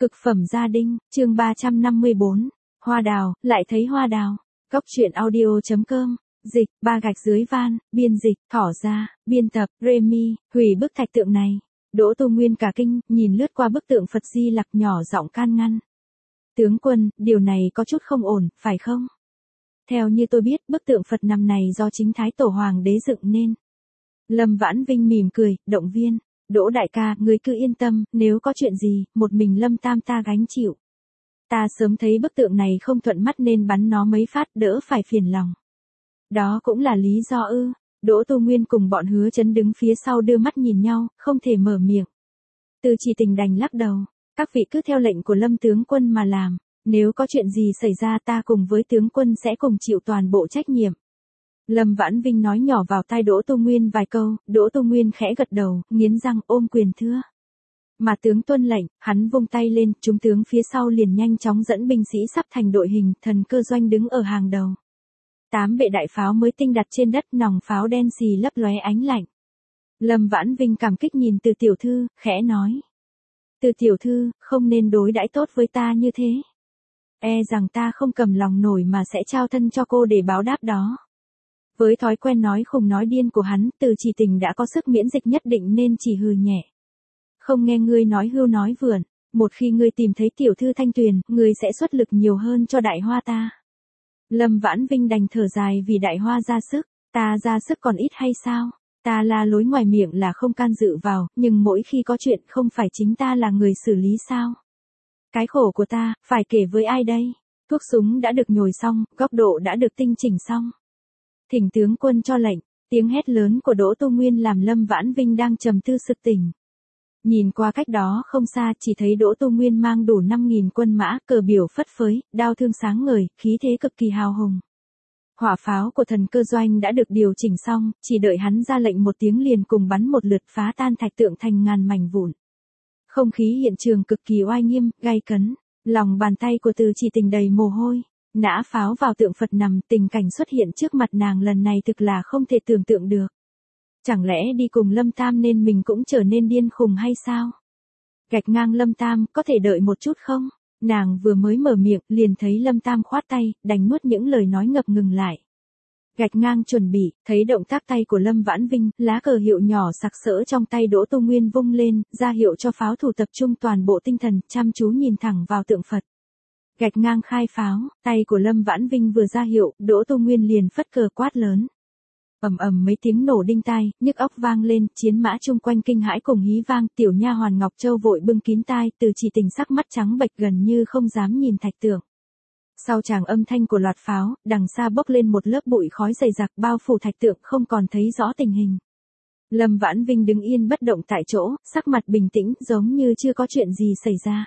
Cực phẩm gia đình, chương 354. Hoa đào, lại thấy hoa đào. Cốc truyện audio.com. Dịch, ba gạch dưới van, biên dịch, thỏ ra, biên tập, Remy, hủy bức thạch tượng này. Đỗ Tu Nguyên cả kinh, nhìn lướt qua bức tượng Phật Di Lặc nhỏ giọng can ngăn. Tướng quân, điều này có chút không ổn, phải không? Theo như tôi biết, bức tượng Phật nằm này do chính Thái Tổ Hoàng đế dựng nên. Lâm Vãn Vinh mỉm cười, động viên. Đỗ đại ca, ngươi cứ yên tâm, nếu có chuyện gì, một mình Lâm Tam ta gánh chịu. Ta sớm thấy bức tượng này không thuận mắt nên bắn nó mấy phát đỡ phải phiền lòng. Đó cũng là lý do ư. Đỗ Tu Nguyên cùng bọn Hứa Chấn đứng phía sau đưa mắt nhìn nhau, không thể mở miệng. Từ Chỉ Tình đành lắc đầu. Các vị cứ theo lệnh của Lâm tướng quân mà làm. Nếu có chuyện gì xảy ra ta cùng với tướng quân sẽ cùng chịu toàn bộ trách nhiệm. Lâm Vãn Vinh nói nhỏ vào tai Đỗ Tu Nguyên vài câu, Đỗ Tu Nguyên khẽ gật đầu, nghiến răng ôm quyền thưa. Mà tướng tuân lệnh, hắn vung tay lên, chúng tướng phía sau liền nhanh chóng dẫn binh sĩ sắp thành đội hình, Thần Cơ Doanh đứng ở hàng đầu. 8 bệ đại pháo mới tinh đặt trên đất, nòng pháo đen xì lấp lóe ánh lạnh. Lâm Vãn Vinh cảm kích nhìn Từ tiểu thư, khẽ nói. Từ tiểu thư, không nên đối đãi tốt với ta như thế. E rằng ta không cầm lòng nổi mà sẽ trao thân cho cô để báo đáp đó. Với thói quen nói khùng nói điên của hắn, Từ Chỉ Tình đã có sức miễn dịch nhất định nên chỉ hừ nhẹ. Không nghe ngươi nói hưu nói vượn, một khi ngươi tìm thấy tiểu thư Thanh Tuyền, ngươi sẽ xuất lực nhiều hơn cho Đại Hoa ta. Lâm Vãn Vinh đành thở dài vì Đại Hoa ra sức, ta ra sức còn ít hay sao? Ta la lối ngoài miệng là không can dự vào, nhưng mỗi khi có chuyện không phải chính ta là người xử lý sao? Cái khổ của ta, phải kể với ai đây? Thuốc súng đã được nhồi xong, góc độ đã được tinh chỉnh xong. Thỉnh tướng quân cho lệnh, tiếng hét lớn của Đỗ Tu Nguyên làm Lâm Vãn Vinh đang trầm tư sực tỉnh. Nhìn qua cách đó không xa chỉ thấy Đỗ Tu Nguyên mang đủ 5.000 quân mã, cờ biểu phất phới, đao thương sáng ngời, khí thế cực kỳ hào hùng. Hỏa pháo của Thần Cơ Doanh đã được điều chỉnh xong, chỉ đợi hắn ra lệnh một tiếng liền cùng bắn một lượt phá tan thạch tượng thành ngàn mảnh vụn. Không khí hiện trường cực kỳ oai nghiêm, gay cấn, lòng bàn tay của Từ Chỉ Tình đầy mồ hôi. Nã pháo vào tượng Phật nằm, tình cảnh xuất hiện trước mặt nàng lần này thực là không thể tưởng tượng được. Chẳng lẽ đi cùng Lâm Tam nên mình cũng trở nên điên khùng hay sao? Gạch ngang Lâm Tam, có thể đợi một chút không? Nàng vừa mới mở miệng, liền thấy Lâm Tam khoát tay, đành nuốt những lời nói ngập ngừng lại. Gạch ngang chuẩn bị, thấy động tác tay của Lâm Vãn Vinh, lá cờ hiệu nhỏ sặc sỡ trong tay Đỗ Tu Nguyên vung lên, ra hiệu cho pháo thủ tập trung toàn bộ tinh thần, chăm chú nhìn thẳng vào tượng Phật. Gạch ngang khai pháo, tay của Lâm Vãn Vinh vừa ra hiệu, Đỗ Tu Nguyên liền phất cờ quát lớn. Ầm ầm mấy tiếng nổ đinh tai, nhức óc vang lên, chiến mã chung quanh kinh hãi cùng hí vang, tiểu nha hoàn Ngọc Châu vội bưng kín tai, Từ Chỉ Tình sắc mắt trắng bệch gần như không dám nhìn thạch tượng. Sau tràng âm thanh của loạt pháo, đằng xa bốc lên một lớp bụi khói dày đặc bao phủ thạch tượng không còn thấy rõ tình hình. Lâm Vãn Vinh đứng yên bất động tại chỗ, sắc mặt bình tĩnh giống như chưa có chuyện gì xảy ra.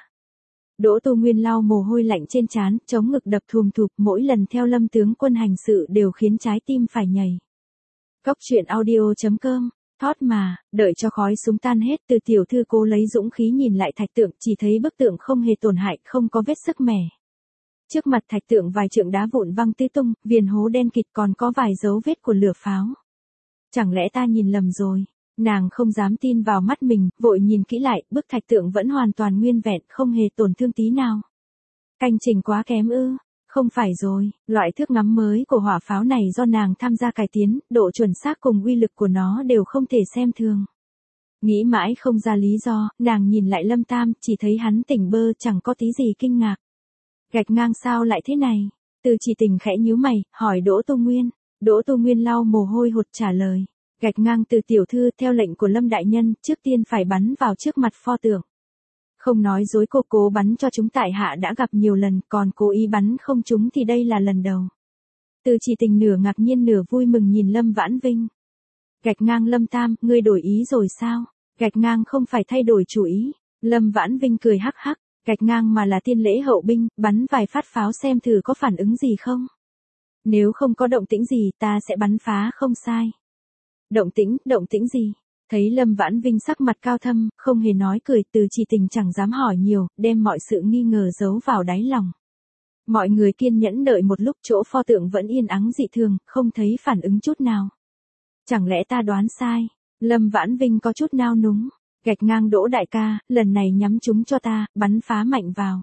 Đỗ Tu Nguyên lau mồ hôi lạnh trên trán, chống ngực đập thùm thụp, mỗi lần theo Lâm tướng quân hành sự đều khiến trái tim phải nhảy. Cốc truyện audio.com. Thót mà, đợi cho khói súng tan hết, Từ tiểu thư cố lấy dũng khí nhìn lại thạch tượng, chỉ thấy bức tượng không hề tổn hại, không có vết sức mẻ. Trước mặt thạch tượng vài trượng đá vụn văng tứ tung, viền hố đen kịt còn có vài dấu vết của lửa pháo. Chẳng lẽ ta nhìn lầm rồi? Nàng không dám tin vào mắt mình, vội nhìn kỹ lại, bức thạch tượng vẫn hoàn toàn nguyên vẹn, không hề tổn thương tí nào. Canh trình quá kém ư? Không phải rồi, loại thước ngắm mới của hỏa pháo này do nàng tham gia cải tiến, độ chuẩn xác cùng uy lực của nó đều không thể xem thường. Nghĩ mãi không ra lý do, nàng nhìn lại Lâm Tam, chỉ thấy hắn tỉnh bơ chẳng có tí gì kinh ngạc. Gạch ngang sao lại thế này? Từ Chỉ Tình khẽ nhíu mày, hỏi Đỗ Tu Nguyên. Đỗ Tu Nguyên lau mồ hôi hột trả lời. Gạch ngang Từ tiểu thư theo lệnh của Lâm đại nhân, trước tiên phải bắn vào trước mặt pho tượng. Không nói dối, cô cố bắn cho chúng tại hạ đã gặp nhiều lần, còn cố ý bắn không trúng thì đây là lần đầu. Từ Chỉ Tình nửa ngạc nhiên nửa vui mừng nhìn Lâm Vãn Vinh. Gạch ngang Lâm Tam, ngươi đổi ý rồi sao? Gạch ngang không phải thay đổi chủ ý. Lâm Vãn Vinh cười hắc hắc, gạch ngang mà là tiên lễ hậu binh, bắn vài phát pháo xem thử có phản ứng gì không. Nếu không có động tĩnh gì ta sẽ bắn phá không sai. Động tĩnh gì? Thấy Lâm Vãn Vinh sắc mặt cao thâm, không hề nói cười, Từ Chỉ Tình chẳng dám hỏi nhiều, đem mọi sự nghi ngờ giấu vào đáy lòng. Mọi người kiên nhẫn đợi một lúc, chỗ pho tượng vẫn yên ắng dị thường, không thấy phản ứng chút nào. Chẳng lẽ ta đoán sai? Lâm Vãn Vinh có chút nao núng. Gạch ngang Đỗ đại ca, lần này nhắm chúng cho ta, bắn phá mạnh vào.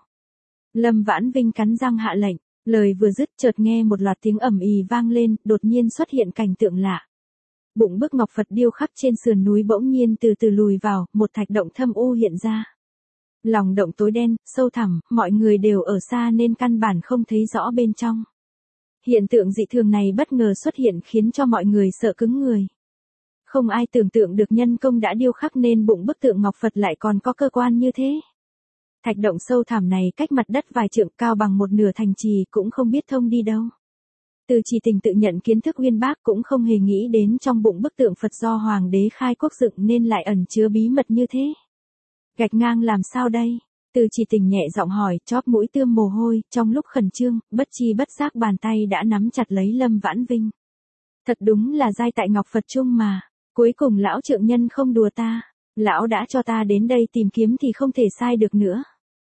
Lâm Vãn Vinh cắn răng hạ lệnh, lời vừa dứt chợt nghe một loạt tiếng ầm ì vang lên, đột nhiên xuất hiện cảnh tượng lạ. Bụng bức ngọc Phật điêu khắc trên sườn núi bỗng nhiên từ từ lùi vào, một thạch động thâm u hiện ra. Lòng động tối đen, sâu thẳm, mọi người đều ở xa nên căn bản không thấy rõ bên trong. Hiện tượng dị thường này bất ngờ xuất hiện khiến cho mọi người sợ cứng người. Không ai tưởng tượng được nhân công đã điêu khắc nên bụng bức tượng ngọc Phật lại còn có cơ quan như thế. Thạch động sâu thẳm này cách mặt đất vài trượng, cao bằng một nửa thành trì, cũng không biết thông đi đâu. Từ Chỉ Tình tự nhận kiến thức uyên bác cũng không hề nghĩ đến trong bụng bức tượng Phật do Hoàng đế khai quốc dựng nên lại ẩn chứa bí mật như thế. Gạch ngang làm sao đây? Từ Chỉ Tình nhẹ giọng hỏi, chóp mũi tươm mồ hôi, trong lúc khẩn trương, bất chi bất giác bàn tay đã nắm chặt lấy Lâm Vãn Vinh. Thật đúng là giai tại ngọc Phật chung mà, cuối cùng lão trượng nhân không đùa ta, lão đã cho ta đến đây tìm kiếm thì không thể sai được nữa.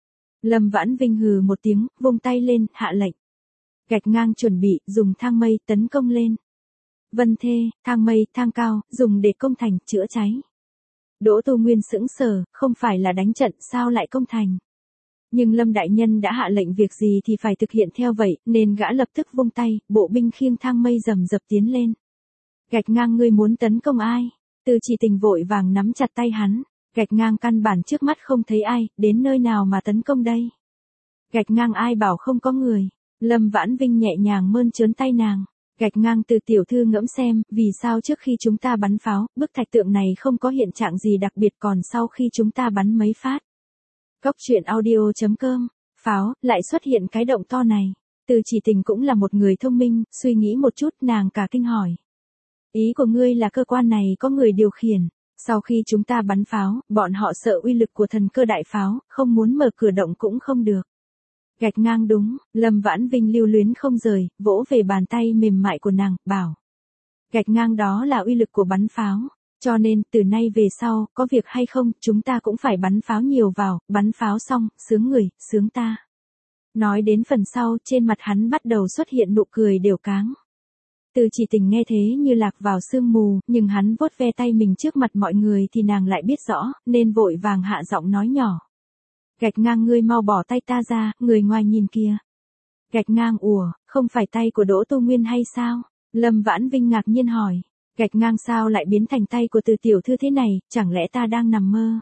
Lâm Vãn Vinh hừ một tiếng, vung tay lên, hạ lệnh. Gạch ngang chuẩn bị, dùng thang mây tấn công lên. Vân thê, thang mây, thang cao, dùng để công thành, chữa cháy. Đỗ Tu Nguyên sững sờ, không phải là đánh trận sao lại công thành. Nhưng Lâm đại nhân đã hạ lệnh việc gì thì phải thực hiện theo vậy, nên gã lập tức vung tay, bộ binh khiêng thang mây rầm rập tiến lên. Gạch ngang ngươi muốn tấn công ai? Từ Chỉ Tình vội vàng nắm chặt tay hắn. Gạch ngang căn bản trước mắt không thấy ai, đến nơi nào mà tấn công đây? Gạch ngang ai bảo không có người? Lâm Vãn Vinh nhẹ nhàng mơn trớn tay nàng. Gạch ngang từ tiểu thư ngẫm xem, vì sao trước khi chúng ta bắn pháo, bức thạch tượng này không có hiện trạng gì đặc biệt, còn sau khi chúng ta bắn mấy phát. Cốc truyện audio.com, pháo, lại xuất hiện cái động to này. Từ Chỉ Tình cũng là một người thông minh, suy nghĩ một chút nàng cả kinh hỏi. Ý của ngươi là cơ quan này có người điều khiển. Sau khi chúng ta bắn pháo, bọn họ sợ uy lực của thần cơ đại pháo, không muốn mở cửa động cũng không được. Gạch ngang đúng, Lâm Vãn Vinh lưu luyến không rời, vỗ về bàn tay mềm mại của nàng, bảo. Gạch ngang đó là uy lực của bắn pháo, cho nên từ nay về sau, có việc hay không, chúng ta cũng phải bắn pháo nhiều vào, bắn pháo xong, sướng người, sướng ta. Nói đến phần sau, trên mặt hắn bắt đầu xuất hiện nụ cười đều cáng. Từ Chỉ Tình nghe thế như lạc vào sương mù, nhưng hắn vuốt ve tay mình trước mặt mọi người thì nàng lại biết rõ, nên vội vàng hạ giọng nói nhỏ. Gạch ngang ngươi mau bỏ tay ta ra, người ngoài nhìn kìa. Gạch ngang ủa, không phải tay của Đỗ Tu Nguyên hay sao? Lâm Vãn Vinh ngạc nhiên hỏi. Gạch ngang sao lại biến thành tay của Từ tiểu thư thế này, chẳng lẽ ta đang nằm mơ?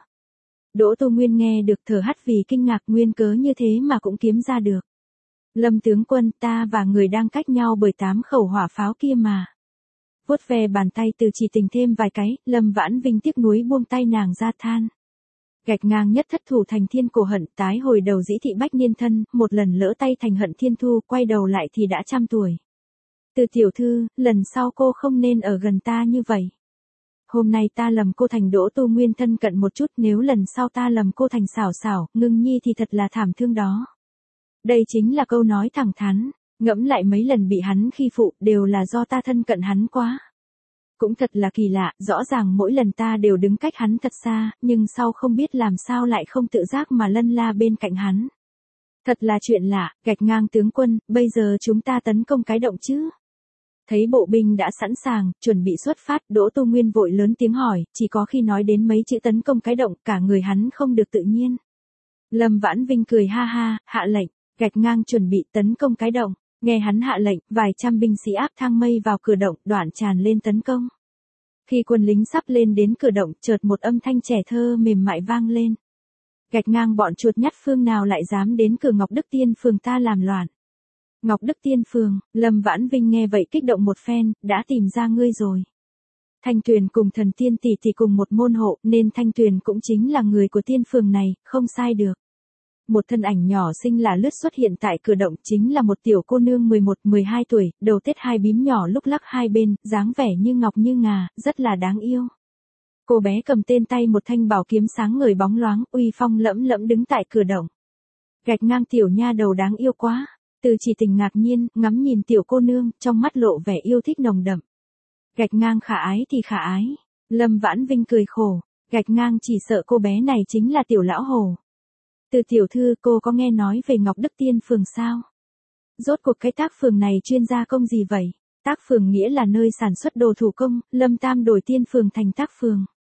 Đỗ Tu Nguyên nghe được thở hắt vì kinh ngạc, nguyên cớ như thế mà cũng kiếm ra được. Lâm tướng quân, ta và người đang cách nhau bởi 8 khẩu hỏa pháo kia mà. Vuốt ve bàn tay Từ Chỉ Tình thêm vài cái, Lâm Vãn Vinh tiếc nuối buông tay nàng ra than. Gạch ngang nhất thất thủ thành thiên cổ hận, tái hồi đầu dĩ thị bách niên thân, một lần lỡ tay thành hận thiên thu, quay đầu lại thì đã 100 tuổi. Từ tiểu thư, lần sau cô không nên ở gần ta như vậy. Hôm nay ta lầm cô thành Đỗ Tu Nguyên thân cận một chút, nếu lần sau ta lầm cô thành xảo xảo, Ngưng Nhi thì thật là thảm thương đó. Đây chính là câu nói thẳng thắn, ngẫm lại mấy lần bị hắn khi phụ, đều là do ta thân cận hắn quá. Cũng thật là kỳ lạ, rõ ràng mỗi lần ta đều đứng cách hắn thật xa, nhưng sau không biết làm sao lại không tự giác mà lân la bên cạnh hắn. Thật là chuyện lạ, gạch ngang tướng quân, bây giờ chúng ta tấn công cái động chứ? Thấy bộ binh đã sẵn sàng, chuẩn bị xuất phát, Đỗ Tu Nguyên vội lớn tiếng hỏi, chỉ có khi nói đến mấy chữ tấn công cái động, cả người hắn không được tự nhiên. Lâm Vãn Vinh cười ha ha, hạ lệnh, gạch ngang chuẩn bị tấn công cái động. Nghe hắn hạ lệnh, vài trăm binh sĩ áp thang mây vào cửa động, đoạn tràn lên tấn công. Khi quân lính sắp lên đến cửa động, chợt một âm thanh trẻ thơ mềm mại vang lên. Gạch ngang bọn chuột nhắt phương nào lại dám đến cửa Ngọc Đức Tiên phường ta làm loạn. Ngọc Đức Tiên phường, Lâm Vãn Vinh nghe vậy kích động một phen, đã tìm ra ngươi rồi. Thanh Tuyền cùng Thần Tiên tỷ tỷ cùng một môn hộ, nên Thanh Tuyền cũng chính là người của tiên phường này, không sai được. Một thân ảnh nhỏ xinh là lướt xuất hiện tại cửa động, chính là một tiểu cô nương 11-12 tuổi, đầu tết hai bím nhỏ lúc lắc hai bên, dáng vẻ như ngọc như ngà, rất là đáng yêu. Cô bé cầm tên tay một thanh bảo kiếm sáng ngời bóng loáng, uy phong lẫm lẫm đứng tại cửa động. Gạch ngang tiểu nha đầu đáng yêu quá. Từ Chỉ Tình ngạc nhiên, ngắm nhìn tiểu cô nương, trong mắt lộ vẻ yêu thích nồng đậm. Gạch ngang khả ái thì khả ái. Lâm Vãn Vinh cười khổ, gạch ngang chỉ sợ cô bé này chính là tiểu lão hồ. Từ tiểu thư, cô có nghe nói về Ngọc Đức Tiên phường sao? Rốt cuộc cái tác phường này chuyên gia công gì vậy? Tác phường nghĩa là nơi sản xuất đồ thủ công, Lâm Tam đổi tiên phường thành tác phường.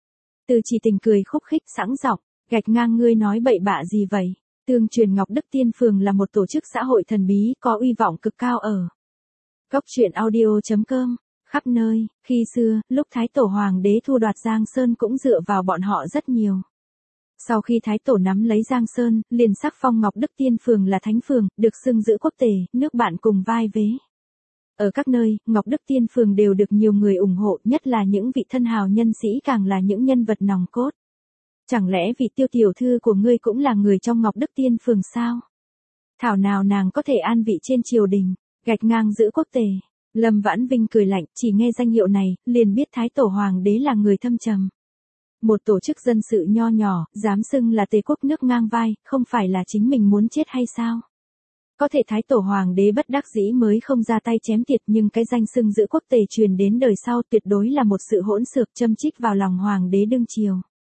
Từ Chỉ Tình cười khúc khích sẵn giọng, gạch ngang ngươi nói bậy bạ gì vậy? Tương truyền Ngọc Đức Tiên Phường là một tổ chức xã hội thần bí có uy vọng cực cao ở Cốc truyện audio.com. Khắp nơi, khi xưa, lúc Thái Tổ Hoàng đế thu đoạt Giang Sơn cũng dựa vào bọn họ rất nhiều. Sau khi Thái Tổ nắm lấy Giang Sơn, liền sắc phong Ngọc Đức Tiên Phường là Thánh Phường, được xưng giữ quốc tể, nước bạn cùng vai vế. Ở các nơi, Ngọc Đức Tiên Phường đều được nhiều người ủng hộ, nhất là những vị thân hào nhân sĩ càng là những nhân vật nòng cốt. Chẳng lẽ vị Tiêu tiểu thư của ngươi cũng là người trong Ngọc Đức Tiên Phường sao? Thảo nào nàng có thể an vị trên triều đình, gạch ngang giữ quốc tể. Lâm Vãn Vinh cười lạnh, chỉ nghe danh hiệu này, liền biết Thái Tổ Hoàng đế là người thâm trầm. Một tổ chức dân sự nho nhỏ, dám xưng là tề quốc nước ngang vai, không phải là chính mình muốn chết hay sao? Có thể Thái Tổ Hoàng đế bất đắc dĩ mới không ra tay chém tiệt, nhưng cái danh xưng giữ quốc tề truyền đến đời sau tuyệt đối là một sự hỗn xược châm chích vào lòng Hoàng đế đương triều.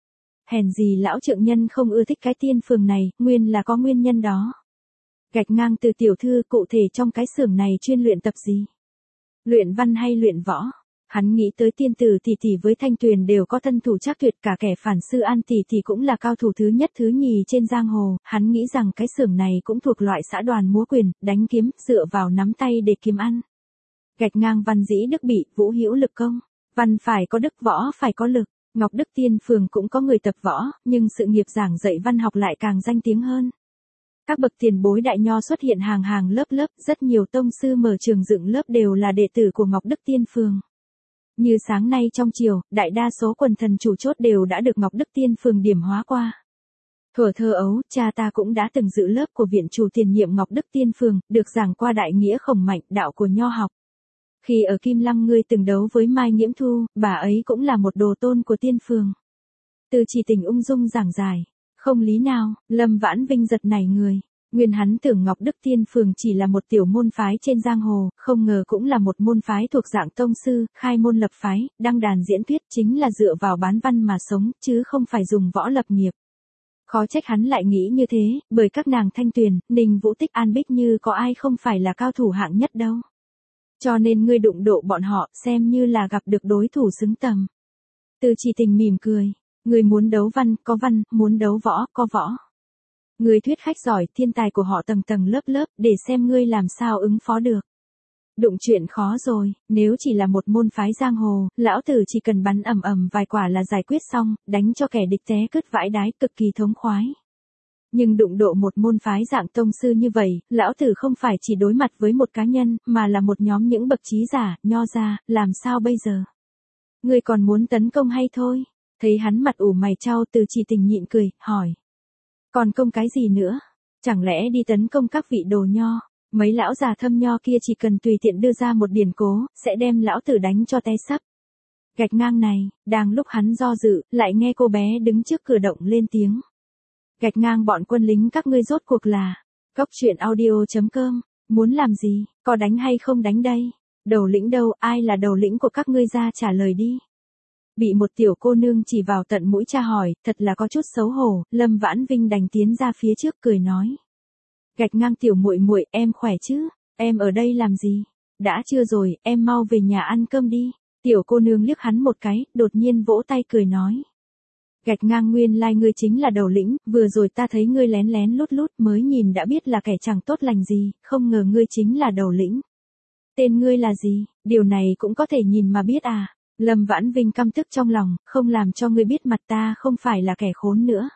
Hèn gì lão trượng nhân không ưa thích cái Tiên Phường này, nguyên là có nguyên nhân đó. Gạch ngang Từ tiểu thư, cụ thể trong cái xưởng này chuyên luyện tập gì? Luyện văn hay luyện võ? Hắn nghĩ tới Tiên Tử tỷ tỷ với Thanh Tuyền đều có thân thủ chắc tuyệt, cả kẻ phản sư An tỷ tỷ cũng là cao thủ thứ nhất thứ nhì trên giang hồ, hắn nghĩ rằng cái xưởng này cũng thuộc loại xã đoàn múa quyền, đánh kiếm, dựa vào nắm tay để kiếm ăn. Gạch ngang Văn dĩ đức bị, vũ hữu lực công, văn phải có đức, võ phải có lực. Ngọc Đức Tiên Phường cũng có người tập võ, nhưng sự nghiệp giảng dạy văn học lại càng danh tiếng hơn. Các bậc tiền bối đại nho xuất hiện hàng hàng lớp lớp, rất nhiều tông sư mở trường dựng lớp đều là đệ tử của Ngọc Đức Tiên Phường. Như sáng nay trong triều, đại đa số quần thần chủ chốt đều đã được Ngọc Đức Tiên Phường điểm hóa qua. Thuở thơ ấu, cha ta cũng đã từng dự lớp của viện chủ tiền nhiệm Ngọc Đức Tiên Phường, được giảng qua đại nghĩa khổng mạnh, đạo của nho học. Khi ở Kim Lăng ngươi từng đấu với Mai Nghiễm Thu, bà ấy cũng là một đồ tôn của Tiên Phường. Từ Chỉ Tình ung dung giảng giải, không lý nào, Lâm Vãn Vinh giật nảy người. Nguyên hắn tưởng Ngọc Đức Tiên Phường chỉ là một tiểu môn phái trên giang hồ, không ngờ cũng là một môn phái thuộc dạng tông sư, khai môn lập phái, đăng đàn diễn thuyết, chính là dựa vào bán văn mà sống, chứ không phải dùng võ lập nghiệp. Khó trách hắn lại nghĩ như thế, bởi các nàng Thanh Tuyền, Ninh Vũ Tích, An Bích Như có ai không phải là cao thủ hạng nhất đâu. Cho nên ngươi đụng độ bọn họ, xem như là gặp được đối thủ xứng tầm. Từ Chỉ Tình mỉm cười, ngươi muốn đấu văn, có văn, muốn đấu võ, có võ. Ngươi thuyết khách giỏi, thiên tài của họ tầng tầng lớp lớp, để xem ngươi làm sao ứng phó được. Đụng chuyện khó rồi, nếu chỉ là một môn phái giang hồ, lão tử chỉ cần bắn ầm ầm vài quả là giải quyết xong, đánh cho kẻ địch té cứt vãi đái, cực kỳ thống khoái. Nhưng đụng độ một môn phái dạng tông sư như vậy, lão tử không phải chỉ đối mặt với một cá nhân, mà là một nhóm những bậc trí giả, nho gia, làm sao bây giờ? Ngươi còn muốn tấn công hay thôi? Thấy hắn mặt ủ mày chau, Từ Chỉ Tình nhịn cười, hỏi. Còn công cái gì nữa? Chẳng lẽ đi tấn công các vị đồ nho? Mấy lão già thâm nho kia chỉ cần tùy tiện đưa ra một điển cố, sẽ đem lão tử đánh cho té sấp. Gạch ngang này, đang lúc hắn do dự, lại nghe cô bé đứng trước cửa động lên tiếng. Gạch ngang bọn quân lính các ngươi rốt cuộc là, Cốc truyện audio.com, muốn làm gì, có đánh hay không đánh đây? Đầu lĩnh đâu, ai là đầu lĩnh của các ngươi ra trả lời đi. Bị một tiểu cô nương chỉ vào tận mũi tra hỏi, thật là có chút xấu hổ, Lâm Vãn Vinh đành tiến ra phía trước cười nói. Gạch ngang tiểu muội muội, em khỏe chứ, em ở đây làm gì? Đã trưa rồi, em mau về nhà ăn cơm đi. Tiểu cô nương liếc hắn một cái, đột nhiên vỗ tay cười nói. Gạch ngang nguyên lai ngươi chính là đầu lĩnh, vừa rồi ta thấy ngươi lén lén lút lút mới nhìn đã biết là kẻ chẳng tốt lành gì, không ngờ ngươi chính là đầu lĩnh. Tên ngươi là gì, điều này cũng có thể nhìn mà biết à. Lâm Vãn Vinh căm tức trong lòng, không làm cho ngươi biết mặt ta không phải là kẻ khốn nữa.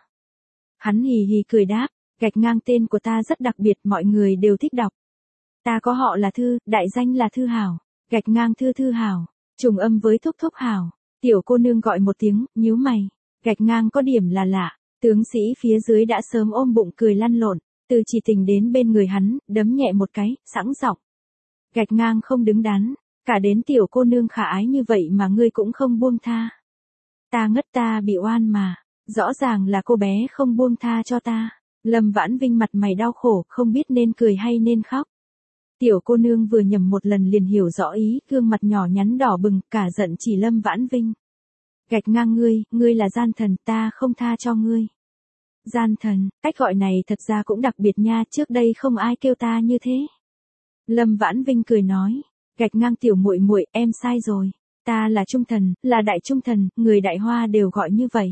Hắn hì hì cười đáp, gạch ngang tên của ta rất đặc biệt, mọi người đều thích đọc. Ta có họ là Thư, đại danh là Thư Hảo, gạch ngang Thư Thư Hảo, trùng âm với Thúc Thúc Hảo. Tiểu cô nương gọi một tiếng, nhíu mày, gạch ngang có điểm là lạ, tướng sĩ phía dưới đã sớm ôm bụng cười lăn lộn, Từ Chỉ Tình đến bên người hắn, đấm nhẹ một cái, sẵn giọng. Gạch ngang không đứng đắn. Cả đến tiểu cô nương khả ái như vậy mà ngươi cũng không buông tha. Ta ngất, ta bị oan mà, rõ ràng là cô bé không buông tha cho ta. Lâm Vãn Vinh mặt mày đau khổ, không biết nên cười hay nên khóc. Tiểu cô nương vừa nhầm một lần liền hiểu rõ ý, gương mặt nhỏ nhắn đỏ bừng, cả giận chỉ Lâm Vãn Vinh. Gạch ngang ngươi là gian thần, ta không tha cho ngươi. Gian thần, cách gọi này thật ra cũng đặc biệt nha, trước đây không ai kêu ta như thế. Lâm Vãn Vinh cười nói. Gạch ngang tiểu muội muội, em sai rồi. Ta là trung thần, là đại trung thần, người Đại Hoa đều gọi như vậy.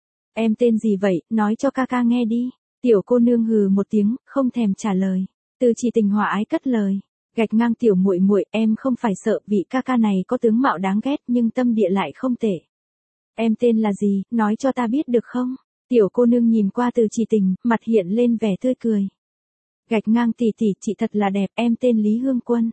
Em tên gì vậy, nói cho ca ca nghe đi. Tiểu cô nương hừ một tiếng, không thèm trả lời. Từ Chỉ Tình hòa ái cất lời. Gạch ngang tiểu muội muội, em không phải sợ vị ca ca này có tướng mạo đáng ghét nhưng tâm địa lại không tệ. Em tên là gì, nói cho ta biết được không? Tiểu cô nương nhìn qua Từ Chỉ Tình, mặt hiện lên vẻ tươi cười. Gạch ngang tỷ tỷ, chị thật là đẹp, em tên Lý Hương Quân.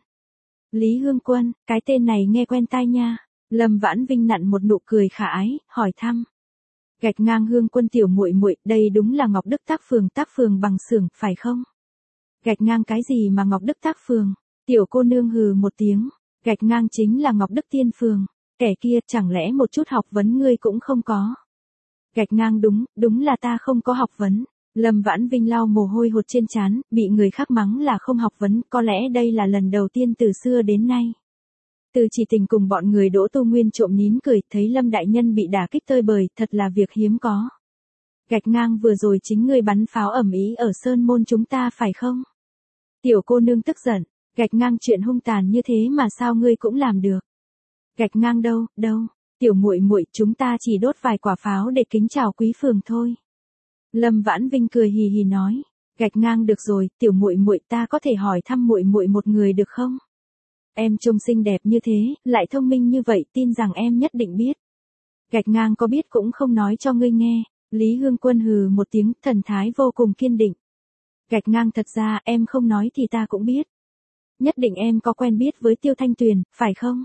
Lý Hương Quân, cái tên này nghe quen tai nha. Lâm Vãn Vinh nặn một nụ cười khả ái, hỏi thăm. Gạch ngang Hương Quân tiểu muội muội, đây đúng là Ngọc Đức tác phường bằng xưởng, phải không? Gạch ngang cái gì mà Ngọc Đức tác phường? Tiểu cô nương hừ một tiếng. Gạch ngang chính là Ngọc Đức Tiên Phường. Kẻ kia, chẳng lẽ một chút học vấn ngươi cũng không có? Gạch ngang đúng là ta không có học vấn. Lâm Vãn Vinh lau mồ hôi hột trên trán, bị người khác mắng là không học vấn, có lẽ đây là lần đầu tiên từ xưa đến nay. Từ Chỉ Tình cùng bọn người Đỗ Tu Nguyên trộm nín cười, thấy Lâm đại nhân bị đả kích tơi bời, thật là việc hiếm có. Gạch ngang vừa rồi chính ngươi bắn pháo ầm ĩ ở Sơn Môn chúng ta phải không? Tiểu cô nương tức giận, gạch ngang chuyện hung tàn như thế mà sao ngươi cũng làm được? Gạch ngang đâu, tiểu muội muội, chúng ta chỉ đốt vài quả pháo để kính chào quý phường thôi. Lâm Vãn Vinh cười hì hì nói, gạch ngang được rồi, tiểu muội muội, ta có thể hỏi thăm muội muội một người được không? Em trông xinh đẹp như thế, lại thông minh như vậy, tin rằng em nhất định biết. Gạch ngang có biết cũng không nói cho ngươi nghe. Lý Hương Quân hừ một tiếng, thần thái vô cùng kiên định. Gạch ngang thật ra em không nói thì ta cũng biết. Nhất định em có quen biết với Tiêu Thanh Tuyền, phải không?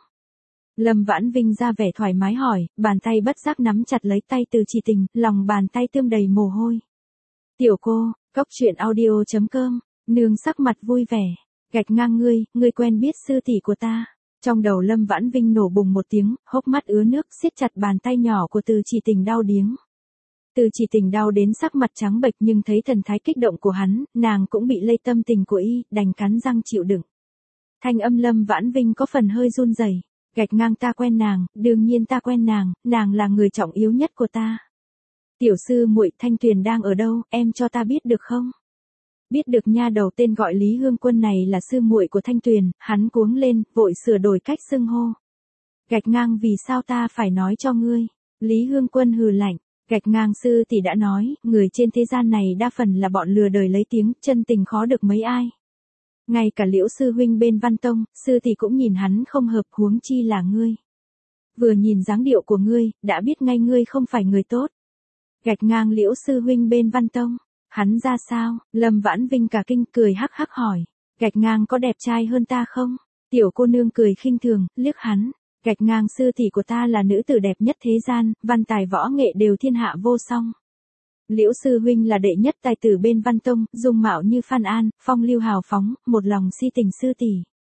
Lâm Vãn Vinh ra vẻ thoải mái hỏi, bàn tay bất giác nắm chặt lấy tay Từ Chỉ Tình, lòng bàn tay tươm đầy mồ hôi. Tiểu cô, Cốc Truyện Audio.com, nương sắc mặt vui vẻ. Gạch ngang ngươi quen biết sư tỷ của ta. Trong đầu Lâm Vãn Vinh nổ bùng một tiếng, hốc mắt ứa nước, siết chặt bàn tay nhỏ của Từ Chỉ Tình đau điếng. Từ Chỉ Tình đau đến sắc mặt trắng bệch nhưng thấy thần thái kích động của hắn, nàng cũng bị lây tâm tình của y, đành cắn răng chịu đựng. Thanh âm Lâm Vãn Vinh có phần hơi run rẩy. Gạch ngang ta quen nàng, đương nhiên ta quen nàng là người trọng yếu nhất của ta. Tiểu sư muội Thanh Tuyền đang ở đâu, em cho ta biết được không? Biết được nha, đầu tên gọi Lý Hương Quân này là sư muội của Thanh Tuyền, hắn cuống lên, vội sửa đổi cách xưng hô. Gạch ngang vì sao ta phải nói cho ngươi? Lý Hương Quân hừ lạnh. Gạch ngang sư tỷ đã nói, người trên thế gian này đa phần là bọn lừa đời lấy tiếng, chân tình khó được mấy ai. Ngay cả Liễu sư huynh bên Văn Tông, sư tỷ cũng nhìn hắn không hợp, huống chi là ngươi. Vừa nhìn dáng điệu của ngươi, đã biết ngay ngươi không phải người tốt. Gạch ngang Liễu sư huynh bên Văn Tông, hắn ra sao? Lâm Vãn Vinh cả kinh, cười hắc hắc hỏi. Gạch ngang có đẹp trai hơn ta không? Tiểu cô nương cười khinh thường, liếc hắn. Gạch ngang sư tỷ của ta là nữ tử đẹp nhất thế gian, văn tài võ nghệ đều thiên hạ vô song. Liễu sư huynh là đệ nhất tài tử bên Văn Tông, dung mạo như Phan An, phong lưu hào phóng, một lòng si tình sư tỷ.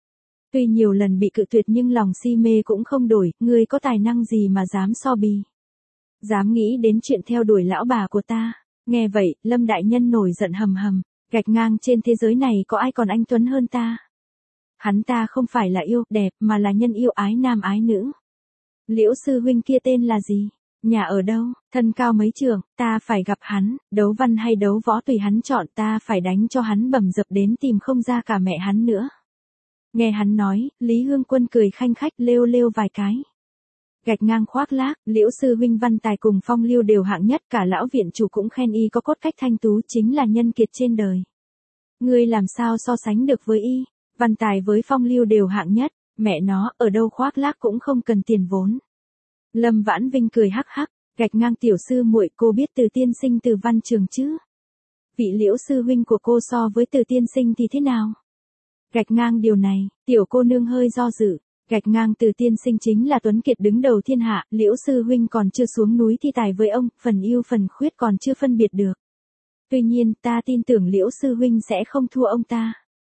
Tuy nhiều lần bị cự tuyệt nhưng lòng si mê cũng không đổi, ngươi có tài năng gì mà dám so bì? Dám nghĩ đến chuyện theo đuổi lão bà của ta? Nghe vậy, Lâm đại nhân nổi giận hầm hầm, gạch ngang trên thế giới này có ai còn anh tuấn hơn ta? Hắn ta không phải là yêu đẹp mà là nhân yêu ái nam ái nữ. Liễu sư huynh kia tên là gì? Nhà ở đâu? Thân cao mấy trượng? Ta phải gặp hắn, đấu văn hay đấu võ tùy hắn chọn, ta phải đánh cho hắn bầm dập đến tìm không ra cả mẹ hắn nữa. Nghe hắn nói, Lý Hương Quân cười khanh khách lêu vài cái. Gạch ngang khoác lác, Liễu sư huynh văn tài cùng phong lưu đều hạng nhất, cả lão viện chủ cũng khen y có cốt cách thanh tú, chính là nhân kiệt trên đời. Ngươi làm sao so sánh được với y? Văn tài với phong lưu đều hạng nhất, mẹ nó, ở đâu khoác lác cũng không cần tiền vốn. Lâm Vãn Vinh cười hắc hắc, gạch ngang tiểu sư muội, cô biết Từ tiên sinh Từ văn trường chứ? Vị Liễu sư huynh của cô so với Từ tiên sinh thì thế nào? Gạch ngang điều này, tiểu cô nương hơi do dự. Gạch ngang Từ tiên sinh chính là tuấn kiệt đứng đầu thiên hạ, Liễu sư huynh còn chưa xuống núi thi tài với ông, phần ưu phần khuyết còn chưa phân biệt được. Tuy nhiên, ta tin tưởng Liễu sư huynh sẽ không thua ông ta.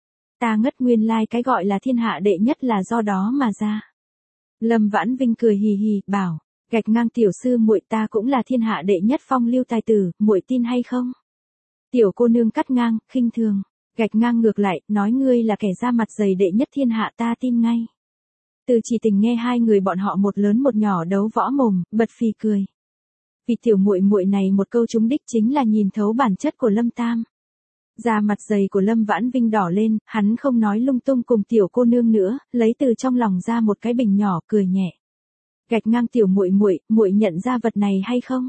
Ta ngất nguyên lai cái gọi là thiên hạ đệ nhất là do đó mà ra. Lâm Vãn Vinh cười hì hì, bảo, gạch ngang tiểu sư muội, ta cũng là thiên hạ đệ nhất phong lưu tài tử, muội tin hay không? Tiểu cô nương cắt ngang, khinh thường. Gạch ngang ngược lại, nói ngươi là kẻ ra mặt dày đệ nhất thiên hạ, ta tin ngay. Từ Chỉ Tình nghe hai người bọn họ một lớn một nhỏ đấu võ mồm, bật phì cười. Vì tiểu muội muội này một câu trúng đích chính là nhìn thấu bản chất của Lâm Tam. Da mặt dày của Lâm Vãn Vinh đỏ lên, hắn không nói lung tung cùng tiểu cô nương nữa, lấy từ trong lòng ra một cái bình nhỏ, cười nhẹ. Gạch ngang tiểu muội muội, muội nhận ra vật này hay không?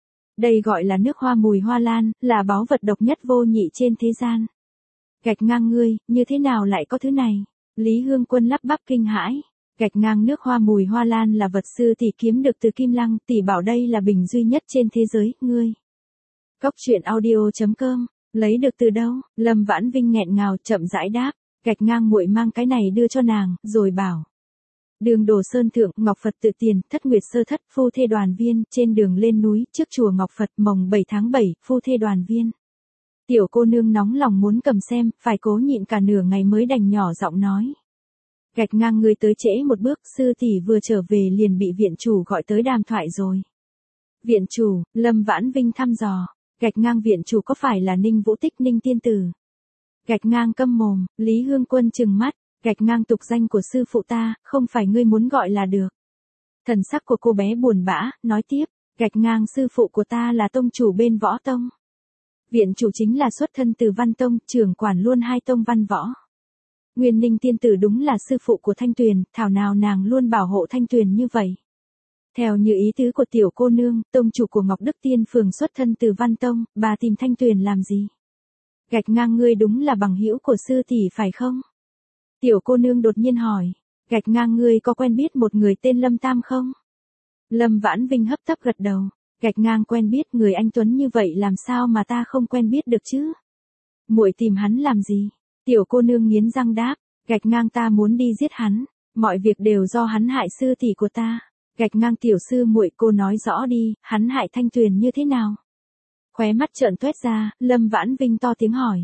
Đây gọi là nước hoa mùi hoa lan, là báu vật độc nhất vô nhị trên thế gian. Gạch ngang ngươi, như thế nào lại có thứ này? Lý Hương Quân lắp bắp kinh hãi. Gạch ngang nước hoa mùi hoa lan là vật sư tỷ kiếm được từ Kim Lăng, tỷ bảo đây là bình duy nhất trên thế giới, ngươi. Cốc truyện audio.com, lấy được từ đâu? Lâm Vãn Vinh nghẹn ngào chậm rãi đáp, gạch ngang muội mang cái này đưa cho nàng, rồi bảo. Đường Đồ Sơn Thượng, Ngọc Phật tự tiền, Thất Nguyệt Sơ Thất, phu thê đoàn viên, trên đường lên núi, trước chùa Ngọc Phật, mồng 7 tháng 7, phu thê đoàn viên. Tiểu cô nương nóng lòng muốn cầm xem, phải cố nhịn cả nửa ngày mới đành nhỏ giọng nói. Gạch ngang ngươi tới trễ một bước, sư tỷ vừa trở về liền bị viện chủ gọi tới đàm thoại rồi. Viện chủ, Lâm Vãn Vinh thăm dò, gạch ngang viện chủ có phải là Ninh Vũ Tích Ninh tiên tử? Gạch ngang câm mồm, Lý Hương Quân trừng mắt, gạch ngang tục danh của sư phụ ta, không phải ngươi muốn gọi là được. Thần sắc của cô bé buồn bã, nói tiếp, gạch ngang sư phụ của ta là tông chủ bên võ tông. Viện chủ chính là xuất thân từ Văn Tông, trưởng quản luôn hai tông văn võ. Nguyên Ninh tiên tử đúng là sư phụ của Thanh Tuyền, thảo nào nàng luôn bảo hộ Thanh Tuyền như vậy. Theo như ý tứ của tiểu cô nương, tông chủ của Ngọc Đức Tiên Phường xuất thân từ Văn Tông, bà tìm Thanh Tuyền làm gì? Gạch ngang ngươi đúng là bằng hữu của sư tỷ phải không? Tiểu cô nương đột nhiên hỏi, gạch ngang ngươi có quen biết một người tên Lâm Tam không? Lâm Vãn Vinh hấp tấp gật đầu, gạch ngang quen biết người anh tuấn như vậy làm sao mà ta không quen biết được chứ? Muội tìm hắn làm gì? Tiểu cô nương nghiến răng đáp, gạch ngang ta muốn đi giết hắn, mọi việc đều do hắn hại sư tỷ của ta. Gạch ngang tiểu sư muội cô nói rõ đi, hắn hại Thanh Tuyền như thế nào? Khóe mắt trợn toét ra, Lâm Vãn Vinh to tiếng hỏi.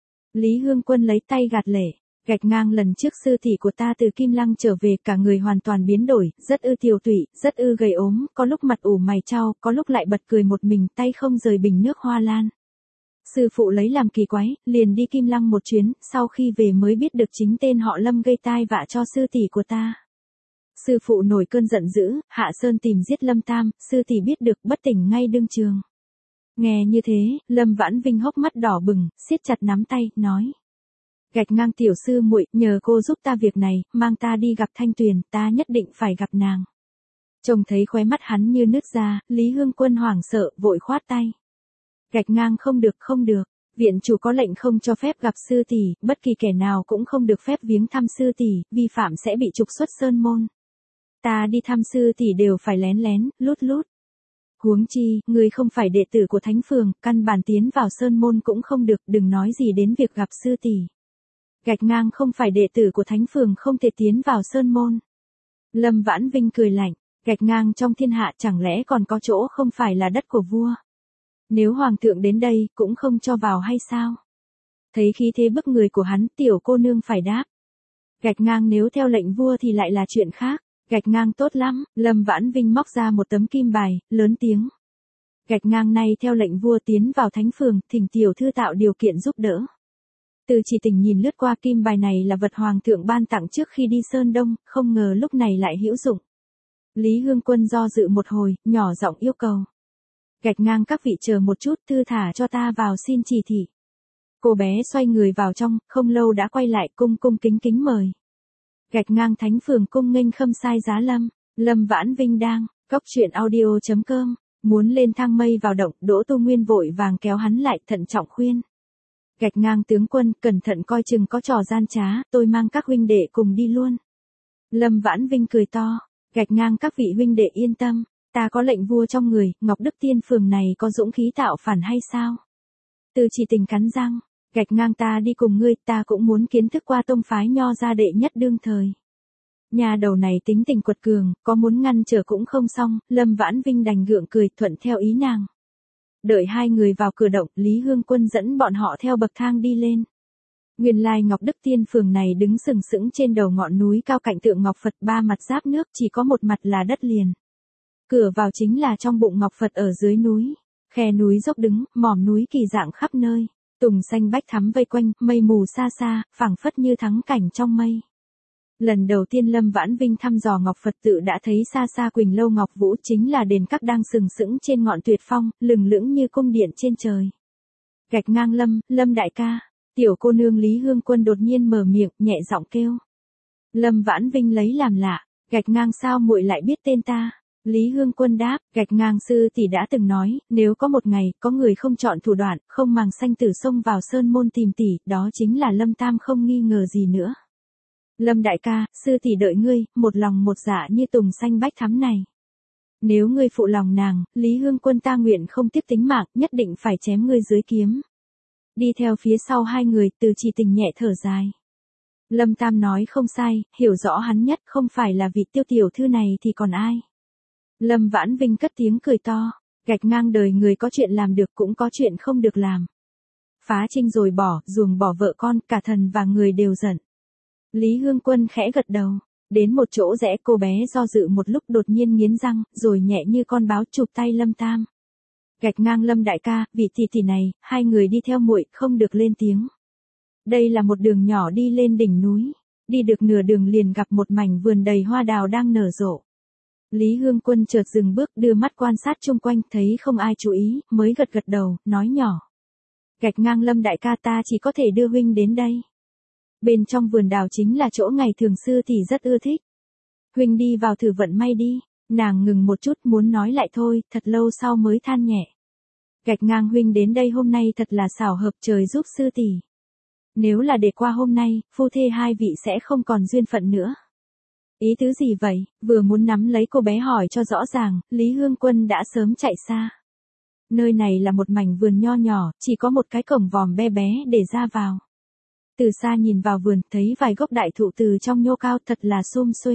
Lý Hương Quân lấy tay gạt lệ, gạch ngang lần trước sư tỷ của ta từ Kim Lăng trở về cả người hoàn toàn biến đổi, rất ư tiều tụy, rất ư gầy ốm, có lúc mặt ủ mày chau, có lúc lại bật cười một mình, tay không rời bình nước hoa lan. Sư phụ lấy làm kỳ quái, liền đi Kim Lăng một chuyến, sau khi về mới biết được chính tên họ Lâm gây tai vạ cho sư tỷ của ta. Sư phụ nổi cơn giận dữ, hạ sơn tìm giết Lâm Tam, sư tỷ biết được bất tỉnh ngay đương trường. Nghe như thế, Lâm Vãn Vinh hốc mắt đỏ bừng, siết chặt nắm tay, nói. Gạch ngang tiểu sư muội, nhờ cô giúp ta việc này, mang ta đi gặp Thanh Tuyền, ta nhất định phải gặp nàng. Trông thấy khóe mắt hắn như nứt ra, Lý Hương Quân hoảng sợ, vội khoát tay. Gạch ngang không được, viện chủ có lệnh không cho phép gặp sư tỷ, bất kỳ kẻ nào cũng không được phép viếng thăm sư tỷ, vi phạm sẽ bị trục xuất sơn môn. Ta đi thăm sư tỷ đều phải lén lén, lút lút. Huống chi, ngươi không phải đệ tử của Thánh Phường, căn bản tiến vào sơn môn cũng không được, đừng nói gì đến việc gặp sư tỷ. Gạch ngang không phải đệ tử của Thánh Phường không thể tiến vào sơn môn. Lâm Vãn Vinh cười lạnh, gạch ngang trong thiên hạ chẳng lẽ còn có chỗ không phải là đất của vua. Nếu hoàng thượng đến đây, cũng không cho vào hay sao? Thấy khí thế bức người của hắn, tiểu cô nương phải đáp. Gạch ngang nếu theo lệnh vua thì lại là chuyện khác. Gạch ngang tốt lắm, Lâm Vãn Vinh móc ra một tấm kim bài, lớn tiếng. Gạch ngang này theo lệnh vua tiến vào Thánh Phường, thỉnh tiểu thư tạo điều kiện giúp đỡ. Từ Chỉ Tình nhìn lướt qua kim bài này là vật hoàng thượng ban tặng trước khi đi Sơn Đông, không ngờ lúc này lại hữu dụng. Lý Hương Quân do dự một hồi, nhỏ giọng yêu cầu. Gạch ngang các vị chờ một chút, thư thả cho ta vào xin chỉ thị. Cô bé xoay người vào trong, không lâu đã quay lại cung cung kính kính mời. Gạch ngang Thánh Phường cung nghênh khâm sai giá Lâm, Lâm Vãn Vinh đang, cốc truyện audio.com, muốn lên thang mây vào động, Đỗ Tu Nguyên vội vàng kéo hắn lại, thận trọng khuyên. Gạch ngang tướng quân, cẩn thận coi chừng có trò gian trá, tôi mang các huynh đệ cùng đi luôn. Lâm Vãn Vinh cười to, gạch ngang các vị huynh đệ yên tâm, ta có lệnh vua trong người, Ngọc Đức Tiên Phường này có dũng khí tạo phản hay sao? Từ Chỉ Tình cắn răng. Gạch ngang ta đi cùng ngươi, ta cũng muốn kiến thức qua tông phái nho gia đệ nhất đương thời. Nhà đầu này tính tình quật cường, có muốn ngăn trở cũng không xong, Lâm Vãn Vinh đành gượng cười thuận theo ý nàng. Đợi hai người vào cửa động, Lý Hương Quân dẫn bọn họ theo bậc thang đi lên. Nguyên lai Ngọc Đức Tiên Phường này đứng sừng sững trên đầu ngọn núi cao cạnh tượng Ngọc Phật, ba mặt giáp nước, chỉ có một mặt là đất liền. Cửa vào chính là trong bụng Ngọc Phật ở dưới núi. Khe núi dốc đứng, mỏm núi kỳ dạng khắp nơi. Tùng xanh bách thắm vây quanh, mây mù xa xa, phảng phất như thắng cảnh trong mây. Lần đầu tiên Lâm Vãn Vinh thăm dò Ngọc Phật tự đã thấy xa xa Quỳnh Lâu Ngọc Vũ chính là đền các đang sừng sững trên ngọn tuyệt phong, lừng lững như cung điện trên trời. Gạch ngang Lâm đại ca, tiểu cô nương Lý Hương Quân đột nhiên mở miệng, nhẹ giọng kêu. Lâm Vãn Vinh lấy làm lạ, Gạch ngang sao muội lại biết tên ta? Lý Hương Quân đáp, gạch ngang sư tỷ đã từng nói, nếu có một ngày, có người không chọn thủ đoạn, không màng sanh tử xông vào sơn môn tìm tỷ, đó chính là Lâm Tam không nghi ngờ gì nữa. Lâm đại ca, sư tỷ đợi ngươi, một lòng một dạ như tùng xanh bách thắm này. Nếu ngươi phụ lòng nàng, Lý Hương Quân ta nguyện không tiếp tính mạng, nhất định phải chém ngươi dưới kiếm. Đi theo phía sau hai người, Từ Chỉ Tình nhẹ thở dài. Lâm Tam nói không sai, hiểu rõ hắn nhất không phải là vị Tiêu tiểu thư này thì còn ai. Lâm Vãn Vinh cất tiếng cười to, gạch ngang đời người có chuyện làm được cũng có chuyện không được làm. Phá trinh rồi bỏ, ruồng bỏ vợ con, cả thần và người đều giận. Lý Hương Quân khẽ gật đầu, đến một chỗ rẽ cô bé do dự một lúc đột nhiên nghiến răng, rồi nhẹ như con báo chụp tay Lâm Tam. Gạch ngang Lâm đại ca, vị tỷ tỷ này, hai người đi theo muội, không được lên tiếng. Đây là một đường nhỏ đi lên đỉnh núi, đi được nửa đường liền gặp một mảnh vườn đầy hoa đào đang nở rộ. Lý Hương Quân chợt dừng bước đưa mắt quan sát chung quanh thấy không ai chú ý, mới gật gật đầu, nói nhỏ. Gạch ngang Lâm đại ca ta chỉ có thể đưa huynh đến đây. Bên trong vườn đào chính là chỗ ngày thường sư tỷ rất ưa thích. Huynh đi vào thử vận may đi, nàng ngừng một chút muốn nói lại thôi, thật lâu sau mới than nhẹ. Gạch ngang huynh đến đây hôm nay thật là xảo hợp trời giúp sư tỷ. Nếu là để qua hôm nay, phu thê hai vị sẽ không còn duyên phận nữa. Ý tứ gì vậy? Vừa muốn nắm lấy cô bé hỏi cho rõ ràng, Lý Hương Quân đã sớm chạy xa. Nơi này là một mảnh vườn nho nhỏ, chỉ có một cái cổng vòm bé bé để ra vào. Từ xa nhìn vào vườn, thấy vài gốc đại thụ từ trong nhô cao thật là sum xuê.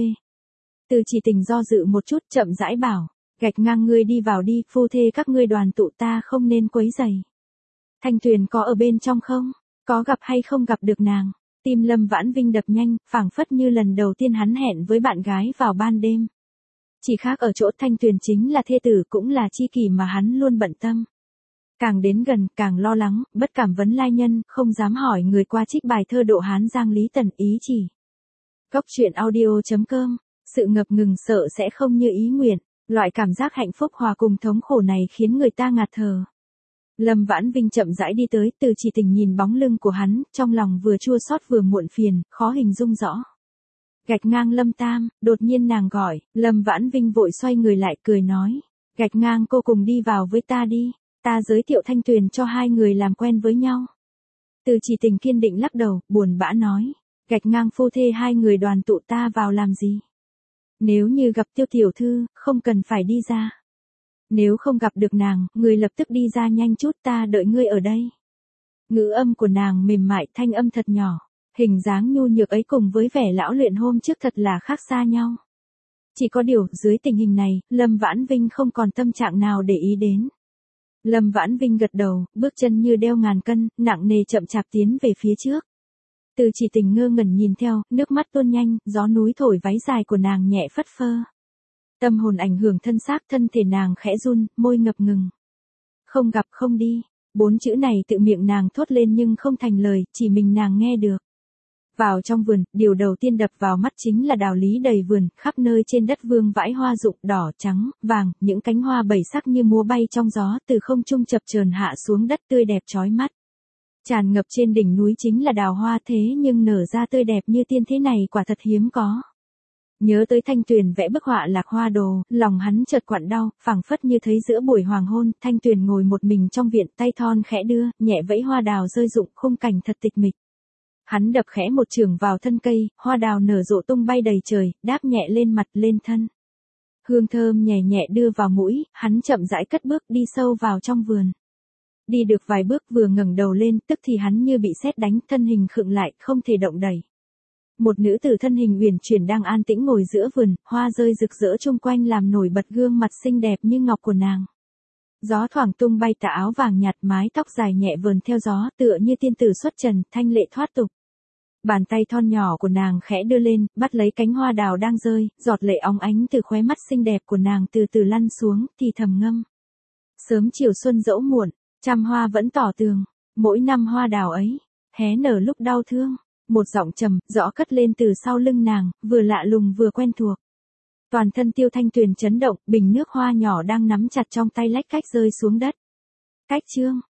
Từ Chỉ Tình do dự một chút chậm rãi bảo, gạch ngang ngươi đi vào đi, phu thê các ngươi đoàn tụ ta không nên quấy rầy. Thanh Tuyền có ở bên trong không? Có gặp hay không gặp được nàng? Tim Lâm Vãn Vinh đập nhanh, phảng phất như lần đầu tiên hắn hẹn với bạn gái vào ban đêm. Chỉ khác ở chỗ Thanh Tuyền chính là thê tử cũng là chi kỷ mà hắn luôn bận tâm. Càng đến gần, càng lo lắng, bất cảm vấn lai nhân, không dám hỏi người qua trích bài thơ Độ Hán Giang Lý Tần ý chỉ. Cốc truyện audio.com, sự ngập ngừng sợ sẽ không như ý nguyện, loại cảm giác hạnh phúc hòa cùng thống khổ này khiến người ta ngạt thở. Lâm Vãn Vinh chậm rãi đi tới, Từ Chỉ Tình nhìn bóng lưng của hắn, trong lòng vừa chua xót vừa muộn phiền, khó hình dung rõ. Gạch ngang Lâm Tam, đột nhiên nàng gọi, Lâm Vãn Vinh vội xoay người lại cười nói, gạch ngang cô cùng đi vào với ta đi, ta giới thiệu Thanh Tuyền cho hai người làm quen với nhau. Từ Chỉ Tình kiên định lắc đầu, buồn bã nói, gạch ngang phu thê hai người đoàn tụ ta vào làm gì? Nếu như gặp Tiêu tiểu thư, không cần phải đi ra. Nếu không gặp được nàng, người lập tức đi ra nhanh chút, ta đợi ngươi ở đây. Ngữ âm của nàng mềm mại, thanh âm thật nhỏ, hình dáng nhu nhược ấy cùng với vẻ lão luyện hôm trước thật là khác xa nhau. Chỉ có điều, dưới tình hình này, Lâm Vãn Vinh không còn tâm trạng nào để ý đến. Lâm Vãn Vinh gật đầu, bước chân như đeo ngàn cân, nặng nề chậm chạp tiến về phía trước. Từ Chỉ Tình ngơ ngẩn nhìn theo, nước mắt tuôn nhanh, gió núi thổi váy dài của nàng nhẹ phất phơ. Tâm hồn ảnh hưởng thân xác, thân thể nàng khẽ run, môi ngập ngừng. Không gặp không đi, 4 chữ này tự miệng nàng thốt lên nhưng không thành lời, chỉ mình nàng nghe được. Vào trong vườn, điều đầu tiên đập vào mắt chính là đào lý đầy vườn, khắp nơi trên đất vương vãi hoa rụng đỏ, trắng, vàng, những cánh hoa bảy sắc như múa bay trong gió, từ không trung chập chờn hạ xuống đất tươi đẹp chói mắt. Tràn ngập trên đỉnh núi chính là đào hoa thế nhưng nở ra tươi đẹp như tiên thế này quả thật hiếm có. Nhớ tới Thanh Tuyền vẽ bức họa Lạc Hoa Đồ, lòng hắn chợt quặn đau, phảng phất như thấy giữa buổi hoàng hôn, Thanh Tuyền ngồi một mình trong viện, tay thon khẽ đưa, nhẹ vẫy hoa đào rơi rụng, khung cảnh thật tịch mịch. Hắn đập khẽ một chưởng vào thân cây, hoa đào nở rộ tung bay đầy trời, đáp nhẹ lên mặt lên thân. Hương thơm nhẹ nhẹ đưa vào mũi, hắn chậm rãi cất bước đi sâu vào trong vườn. Đi được vài bước vừa ngẩng đầu lên, tức thì hắn như bị sét đánh, thân hình khựng lại, không thể động đậy. Một nữ tử thân hình uyển chuyển đang an tĩnh ngồi giữa vườn, hoa rơi rực rỡ chung quanh làm nổi bật gương mặt xinh đẹp như ngọc của nàng. Gió thoảng tung bay tà áo vàng nhạt, mái tóc dài nhẹ vờn theo gió, tựa như tiên tử xuất trần, thanh lệ thoát tục. Bàn tay thon nhỏ của nàng khẽ đưa lên, bắt lấy cánh hoa đào đang rơi, giọt lệ óng ánh từ khóe mắt xinh đẹp của nàng từ từ lăn xuống, thì thầm ngâm. Sớm chiều xuân dẫu muộn, trăm hoa vẫn tỏ tường, mỗi năm hoa đào ấy, hé nở lúc đau thương. Một giọng trầm, rõ cất lên từ sau lưng nàng, vừa lạ lùng vừa quen thuộc. Toàn thân Tiêu Thanh Tuyền chấn động, bình nước hoa nhỏ đang nắm chặt trong tay lách cách rơi xuống đất. Cách chương.